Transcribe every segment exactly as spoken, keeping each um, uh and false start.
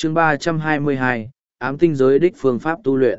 chương ba trăm hai mươi hai, ám tinh giới đích phương pháp tu luyện.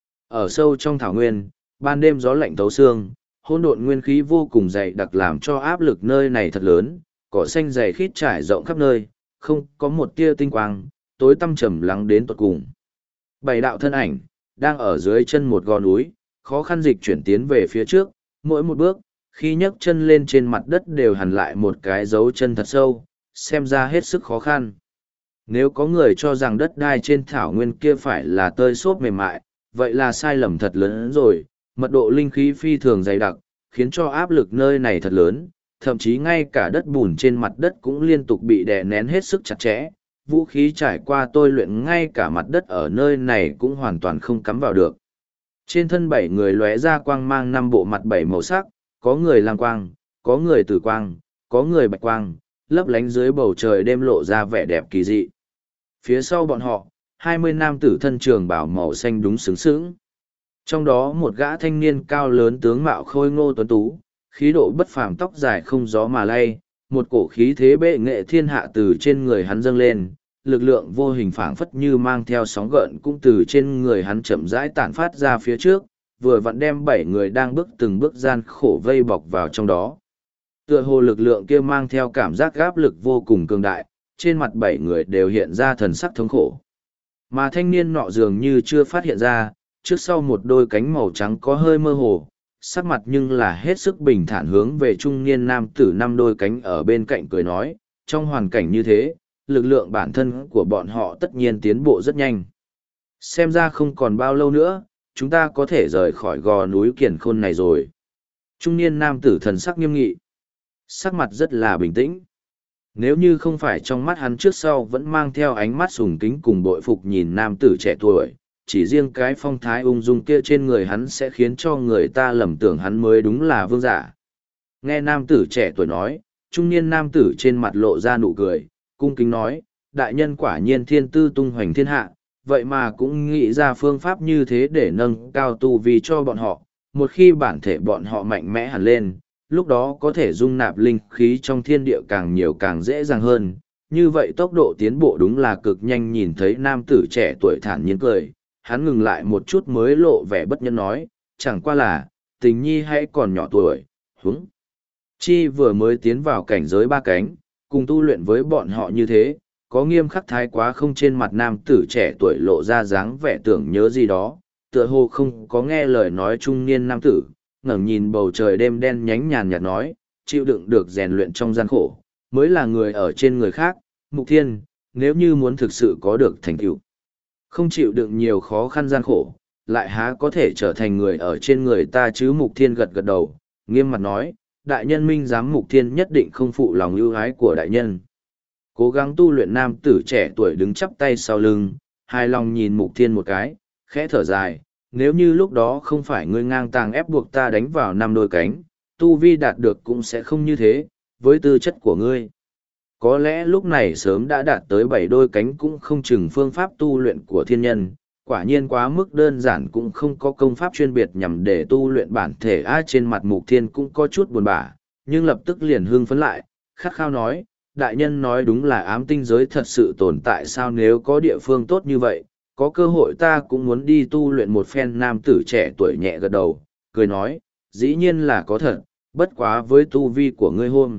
Ở sâu trong thảo nguyên, ban đêm gió lạnh thấu xương, hỗn độn nguyên khí vô cùng dày đặc làm cho áp lực nơi này thật lớn, cỏ xanh dày khít trải rộng khắp nơi, không có một tia tinh quang, tối tăm trầm lắng đến tột cùng. Bảy đạo thân ảnh, đang ở dưới chân một gò núi, khó khăn dịch chuyển tiến về phía trước, mỗi một bước, khi nhấc chân lên trên mặt đất đều hằn lại một cái dấu chân thật sâu, xem ra hết sức khó khăn. Nếu có người cho rằng đất đai trên thảo nguyên kia phải là tơi xốp mềm mại, vậy là sai lầm thật lớn rồi, mật độ linh khí phi thường dày đặc, khiến cho áp lực nơi này thật lớn, thậm chí ngay cả đất bùn trên mặt đất cũng liên tục bị đè nén hết sức chặt chẽ, vũ khí trải qua tôi luyện ngay cả mặt đất ở nơi này cũng hoàn toàn không cắm vào được. Trên thân bảy người lóe ra quang mang năm bộ mặt bảy màu sắc, có người lam quang, có người tử quang, có người bạch quang, lấp lánh dưới bầu trời đêm lộ ra vẻ đẹp kỳ dị. Phía sau bọn họ, hai mươi nam tử thân trường bảo màu xanh đúng xứng xứng. Trong đó một gã thanh niên cao lớn tướng mạo khôi ngô tuấn tú, khí độ bất phàm, tóc dài không gió mà lay, một cổ khí thế bệ nghệ thiên hạ từ trên người hắn dâng lên, lực lượng vô hình phảng phất như mang theo sóng gợn cũng từ trên người hắn chậm rãi tản phát ra phía trước, vừa vặn đem bảy người đang bước từng bước gian khổ vây bọc vào trong đó. Tựa hồ lực lượng kia mang theo cảm giác áp lực vô cùng cường đại, trên mặt bảy người đều hiện ra thần sắc thống khổ. Mà thanh niên nọ dường như chưa phát hiện ra, trước sau một đôi cánh màu trắng có hơi mơ hồ, sắc mặt nhưng là hết sức bình thản hướng về trung niên nam tử năm đôi cánh ở bên cạnh cười nói, trong hoàn cảnh như thế, lực lượng bản thân của bọn họ tất nhiên tiến bộ rất nhanh. Xem ra không còn bao lâu nữa, chúng ta có thể rời khỏi gò núi Kiền Khôn này rồi. Trung niên nam tử thần sắc nghiêm nghị, sắc mặt rất là bình tĩnh. Nếu như không phải trong mắt hắn trước sau vẫn mang theo ánh mắt sùng kính cùng bội phục nhìn nam tử trẻ tuổi, chỉ riêng cái phong thái ung dung kia trên người hắn sẽ khiến cho người ta lầm tưởng hắn mới đúng là vương giả. Nghe nam tử trẻ tuổi nói, trung niên nam tử trên mặt lộ ra nụ cười, cung kính nói, đại nhân quả nhiên thiên tư tung hoành thiên hạ, vậy mà cũng nghĩ ra phương pháp như thế để nâng cao tu vi cho bọn họ, một khi bản thể bọn họ mạnh mẽ hẳn lên, lúc đó có thể dung nạp linh khí trong thiên địa càng nhiều càng dễ dàng hơn. Như vậy tốc độ tiến bộ đúng là cực nhanh. Nhìn thấy nam tử trẻ tuổi thản nhiên cười, hắn ngừng lại một chút mới lộ vẻ bất nhân nói, chẳng qua là, tình nhi hãy còn nhỏ tuổi, huống chi vừa mới tiến vào cảnh giới ba cánh, cùng tu luyện với bọn họ như thế, có nghiêm khắc thái quá không. Trên mặt nam tử trẻ tuổi lộ ra dáng vẻ tưởng nhớ gì đó, tựa hồ không có nghe lời nói trung niên nam tử, ngẩng nhìn bầu trời đêm đen nhánh nhàn nhạt nói, chịu đựng được rèn luyện trong gian khổ, mới là người ở trên người khác. Mục Thiên, nếu như muốn thực sự có được thành tựu, không chịu đựng nhiều khó khăn gian khổ, lại há có thể trở thành người ở trên người ta chứ. Mục Thiên gật gật đầu, nghiêm mặt nói, đại nhân minh giám. Mục Thiên nhất định không phụ lòng ưu ái của đại nhân. Cố gắng tu luyện nam tử trẻ tuổi đứng chắp tay sau lưng, hài lòng nhìn Mục Thiên một cái, khẽ thở dài, nếu như lúc đó không phải ngươi ngang tàng ép buộc ta đánh vào năm đôi cánh, tu vi đạt được cũng sẽ không như thế, với tư chất của ngươi. Có lẽ lúc này sớm đã đạt tới bảy đôi cánh cũng không chừng. Phương pháp tu luyện của thiên nhân, quả nhiên quá mức đơn giản, cũng không có công pháp chuyên biệt nhằm để tu luyện bản thể. A trên mặt Mục Thiên cũng có chút buồn bã, nhưng lập tức liền hưng phấn lại, khát khao nói, đại nhân nói đúng là ám tinh giới thật sự tồn tại sao? Nếu có địa phương tốt như vậy, có cơ hội ta cũng muốn đi tu luyện một phen. Nam tử trẻ tuổi nhẹ gật đầu, cười nói, dĩ nhiên là có thật, bất quá với tu vi của ngươi hôm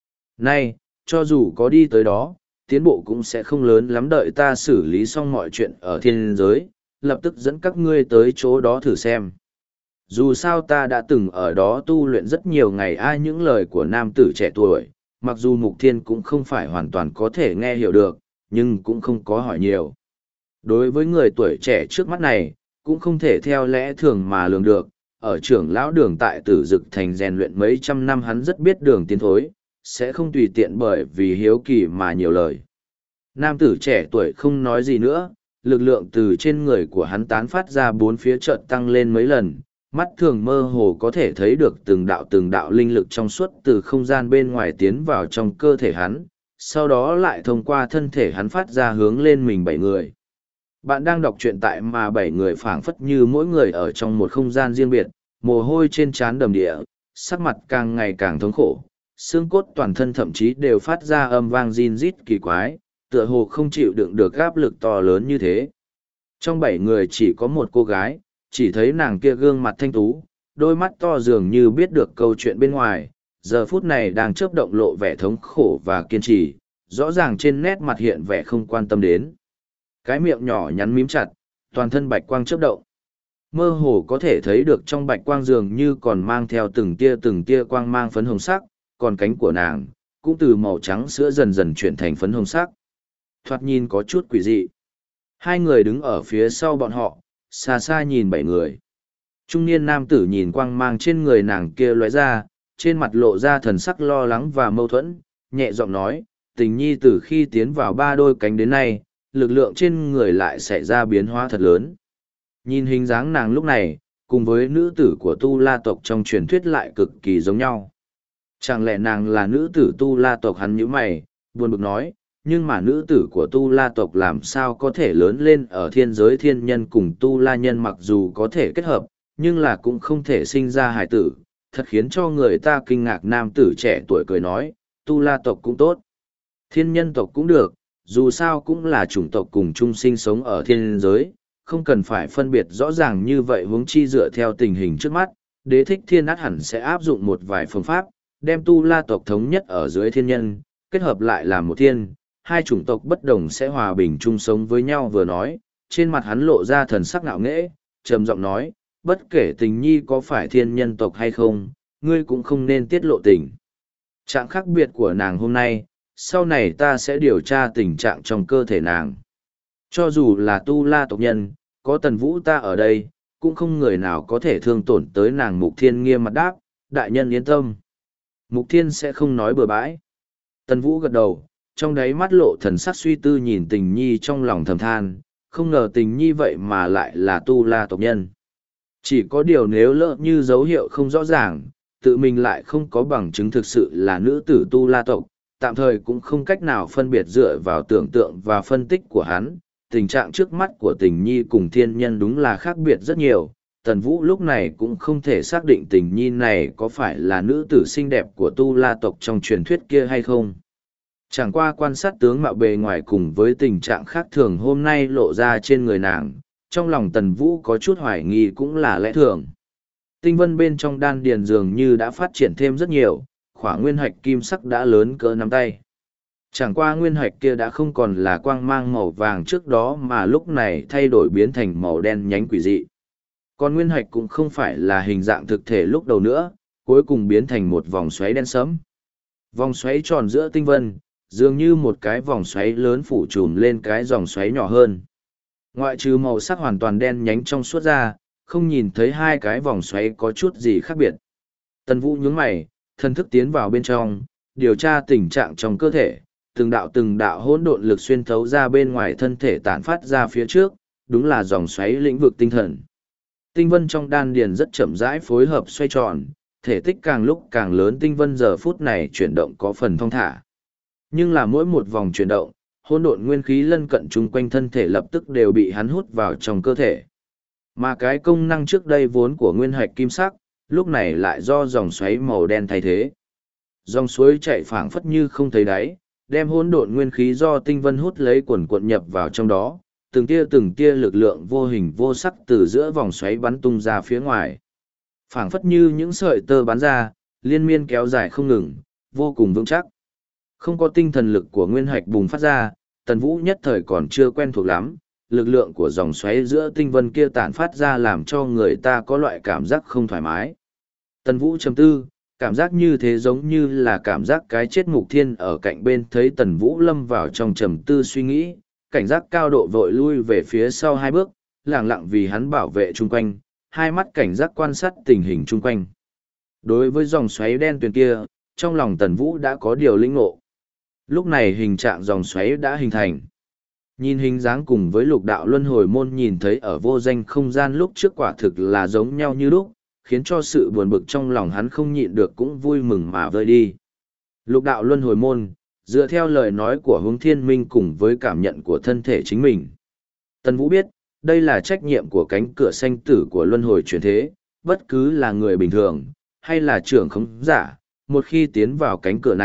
nay, cho dù có đi tới đó, tiến bộ cũng sẽ không lớn lắm. Đợi ta xử lý xong mọi chuyện ở thiên giới, lập tức dẫn các ngươi tới chỗ đó thử xem. Dù sao ta đã từng ở đó tu luyện rất nhiều ngày. Ai những lời của nam tử trẻ tuổi, mặc dù Mục Thiên cũng không phải hoàn toàn có thể nghe hiểu được, nhưng cũng không có hỏi nhiều. Đối với người tuổi trẻ trước mắt này, cũng không thể theo lẽ thường mà lường được, ở trưởng lão đường tại Tử Dực Thành rèn luyện mấy trăm năm, hắn rất biết đường tiến thối, sẽ không tùy tiện bởi vì hiếu kỳ mà nhiều lời. Nam tử trẻ tuổi không nói gì nữa, lực lượng từ trên người của hắn tán phát ra bốn phía chợt tăng lên mấy lần, mắt thường mơ hồ có thể thấy được từng đạo từng đạo linh lực trong suốt từ không gian bên ngoài tiến vào trong cơ thể hắn, sau đó lại thông qua thân thể hắn phát ra hướng lên mình bảy người. Bạn đang đọc truyện tại mà bảy người phảng phất như mỗi người ở trong một không gian riêng biệt, mồ hôi trên trán đầm địa, sắc mặt càng ngày càng thống khổ, xương cốt toàn thân thậm chí đều phát ra âm vang rin rít kỳ quái, tựa hồ không chịu đựng được áp lực to lớn như thế. Trong bảy người chỉ có một cô gái, chỉ thấy nàng kia gương mặt thanh tú, đôi mắt to dường như biết được câu chuyện bên ngoài, giờ phút này đang chớp động lộ vẻ thống khổ và kiên trì, rõ ràng trên nét mặt hiện vẻ không quan tâm đến. Cái miệng nhỏ nhắn mím chặt, toàn thân bạch quang chớp động. Mơ hồ có thể thấy được trong bạch quang dường như còn mang theo từng tia từng tia quang mang phấn hồng sắc, còn cánh của nàng cũng từ màu trắng sữa dần dần chuyển thành phấn hồng sắc. Thoạt nhìn có chút quỷ dị. Hai người đứng ở phía sau bọn họ, xa xa nhìn bảy người. Trung niên nam tử nhìn quang mang trên người nàng kia lóe ra, trên mặt lộ ra thần sắc lo lắng và mâu thuẫn, nhẹ giọng nói, tình nhi từ khi tiến vào ba đôi cánh đến nay, lực lượng trên người lại xảy ra biến hóa thật lớn. Nhìn hình dáng nàng lúc này, cùng với nữ tử của Tu La tộc trong truyền thuyết lại cực kỳ giống nhau. Chẳng lẽ nàng là nữ tử Tu La tộc? Hắn nhíu mày, buồn bực nói, nhưng mà nữ tử của Tu La tộc làm sao có thể lớn lên ở thiên giới thiên nhân cùng Tu La nhân, mặc dù có thể kết hợp, nhưng là cũng không thể sinh ra hải tử, thật khiến cho người ta kinh ngạc. Nam tử trẻ tuổi cười nói, Tu La tộc cũng tốt, thiên nhân tộc cũng được, dù sao cũng là chủng tộc cùng chung sinh sống ở thiên giới, không cần phải phân biệt rõ ràng như vậy. Huống chi dựa theo tình hình trước mắt, Đế Thích Thiên ắt hẳn sẽ áp dụng một vài phương pháp, đem Tu La tộc thống nhất ở dưới thiên nhân, kết hợp lại làm một thiên, hai chủng tộc bất đồng sẽ hòa bình chung sống với nhau. Vừa nói, trên mặt hắn lộ ra thần sắc ngạo nghễ, trầm giọng nói, bất kể tình nhi có phải thiên nhân tộc hay không, ngươi cũng không nên tiết lộ tình trạng khác biệt của nàng hôm nay, sau này ta sẽ điều tra tình trạng trong cơ thể nàng. Cho dù là Tu La tộc nhân, có Tần Vũ ta ở đây, cũng không người nào có thể thương tổn tới nàng. Mục Thiên nghiêm mặt đáp, đại nhân yên tâm. Mục Thiên sẽ không nói bừa bãi. Tần Vũ gật đầu, trong đáy mắt lộ thần sắc suy tư, nhìn tình nhi trong lòng thầm than, không ngờ tình nhi vậy mà lại là Tu La tộc nhân. Chỉ có điều nếu lỡ như dấu hiệu không rõ ràng, tự mình lại không có bằng chứng thực sự là nữ tử Tu La tộc, tạm thời cũng không cách nào phân biệt. Dựa vào tưởng tượng và phân tích của hắn, tình trạng trước mắt của tình nhi cùng thiên nhân đúng là khác biệt rất nhiều. Tần Vũ lúc này cũng không thể xác định tình nhi này có phải là nữ tử xinh đẹp của Tu La tộc trong truyền thuyết kia hay không. Chẳng qua quan sát tướng mạo bề ngoài cùng với tình trạng khác thường hôm nay lộ ra trên người nàng, trong lòng Tần Vũ có chút hoài nghi cũng là lẽ thường. Tinh vân bên trong đan điền dường như đã phát triển thêm rất nhiều, khỏa nguyên hạch kim sắc đã lớn cỡ nắm tay. Chẳng qua nguyên hạch kia đã không còn là quang mang màu vàng trước đó, mà lúc này thay đổi biến thành màu đen nhánh quỷ dị. Còn nguyên hạch cũng không phải là hình dạng thực thể lúc đầu nữa, cuối cùng biến thành một vòng xoáy đen sẫm. Vòng xoáy tròn giữa tinh vân, dường như một cái vòng xoáy lớn phủ trùm lên cái dòng xoáy nhỏ hơn. Ngoại trừ màu sắc hoàn toàn đen nhánh trong suốt ra, không nhìn thấy hai cái vòng xoáy có chút gì khác biệt. Tần Vũ nhướng mày, thân thức tiến vào bên trong, điều tra tình trạng trong cơ thể, từng đạo từng đạo hỗn độn lực xuyên thấu ra bên ngoài thân thể tản phát ra phía trước, đúng là dòng xoáy lĩnh vực tinh thần. Tinh vân trong đan điền rất chậm rãi phối hợp xoay tròn, thể tích càng lúc càng lớn. Tinh vân giờ phút này chuyển động có phần thong thả. Nhưng là mỗi một vòng chuyển động, hỗn độn nguyên khí lân cận chung quanh thân thể lập tức đều bị hắn hút vào trong cơ thể. Mà cái công năng trước đây vốn của nguyên hạch kim sắc, lúc này lại do dòng xoáy màu đen thay thế. Dòng suối chạy phảng phất như không thấy đáy, đem hỗn độn nguyên khí do tinh vân hút lấy quần cuộn nhập vào trong đó, từng tia từng tia lực lượng vô hình vô sắc từ giữa vòng xoáy bắn tung ra phía ngoài. Phảng phất như những sợi tơ bắn ra, liên miên kéo dài không ngừng, vô cùng vững chắc. Không có tinh thần lực của nguyên hạch bùng phát ra, Tần Vũ nhất thời còn chưa quen thuộc lắm, lực lượng của dòng xoáy giữa tinh vân kia tản phát ra làm cho người ta có loại cảm giác không thoải mái. Tần Vũ trầm tư, cảm giác như thế giống như là cảm giác cái chết. Mục Thiên ở cạnh bên thấy Tần Vũ lâm vào trong trầm tư suy nghĩ, cảnh giác cao độ vội lui về phía sau hai bước, lẳng lặng vì hắn bảo vệ chung quanh, hai mắt cảnh giác quan sát tình hình chung quanh. Đối với dòng xoáy đen tuyền kia, trong lòng Tần Vũ đã có điều lĩnh ngộ. Lúc này hình trạng dòng xoáy đã hình thành. Nhìn hình dáng cùng với lục đạo luân hồi môn nhìn thấy ở vô danh không gian lúc trước quả thực là giống nhau như lúc, khiến cho sự buồn bực trong lòng hắn không nhịn được cũng vui mừng mà vơi đi. Lục đạo luân hồi môn, dựa theo lời nói của Hướng Thiên Minh cùng với cảm nhận của thân thể chính mình, Tần Vũ biết, đây là trách nhiệm của cánh cửa sanh tử của luân hồi chuyển thế, bất cứ là người bình thường, hay là trưởng khống giả, một khi tiến vào cánh cửa này,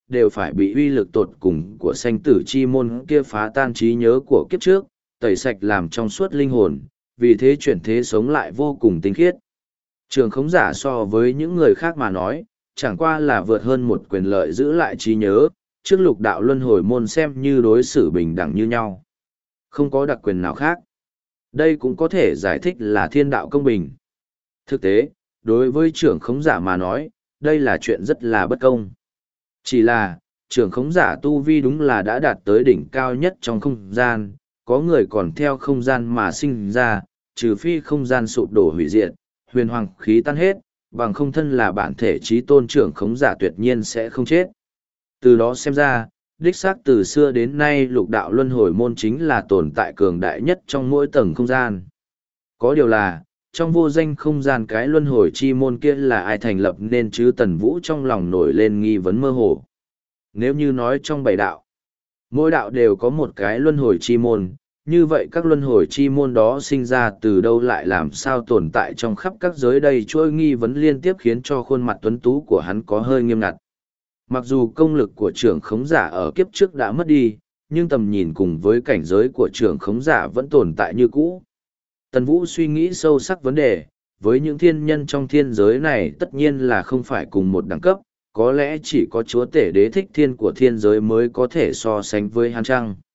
đều phải bị uy lực tột cùng của sanh tử chi môn kia phá tan trí nhớ của kiếp trước, tẩy sạch làm trong suốt linh hồn, vì thế chuyển thế sống lại vô cùng tinh khiết. Trường khống giả so với những người khác mà nói, chẳng qua là vượt hơn một quyền lợi giữ lại trí nhớ, trước lục đạo luân hồi môn xem như đối xử bình đẳng như nhau. Không có đặc quyền nào khác. Đây cũng có thể giải thích là thiên đạo công bình. Thực tế, đối với trưởng khống giả mà nói, đây là chuyện rất là bất công. Chỉ là, trưởng khống giả tu vi đúng là đã đạt tới đỉnh cao nhất trong không gian, có người còn theo không gian mà sinh ra, trừ phi không gian sụp đổ hủy diệt, huyền hoàng khí tan hết, bằng không thân là bản thể trí tôn trưởng khống giả tuyệt nhiên sẽ không chết. Từ đó xem ra, đích xác từ xưa đến nay lục đạo luân hồi môn chính là tồn tại cường đại nhất trong mỗi tầng không gian. Có điều là, trong vô danh không gian cái luân hồi chi môn kia là ai thành lập nên chứ Tần Vũ trong lòng nổi lên nghi vấn mơ hồ. Nếu như nói trong bảy đạo, mỗi đạo đều có một cái luân hồi chi môn, như vậy các luân hồi chi môn đó sinh ra từ đâu lại làm sao tồn tại trong khắp các giới đây, chuỗi nghi vấn liên tiếp khiến cho khuôn mặt tuấn tú của hắn có hơi nghiêm ngặt. Mặc dù công lực của trưởng khống giả ở kiếp trước đã mất đi, nhưng tầm nhìn cùng với cảnh giới của trưởng khống giả vẫn tồn tại như cũ. Tần Vũ suy nghĩ sâu sắc vấn đề, với những thiên nhân trong thiên giới này tất nhiên là không phải cùng một đẳng cấp, có lẽ chỉ có chúa tể đế thích thiên của thiên giới mới có thể so sánh với hắn chăng.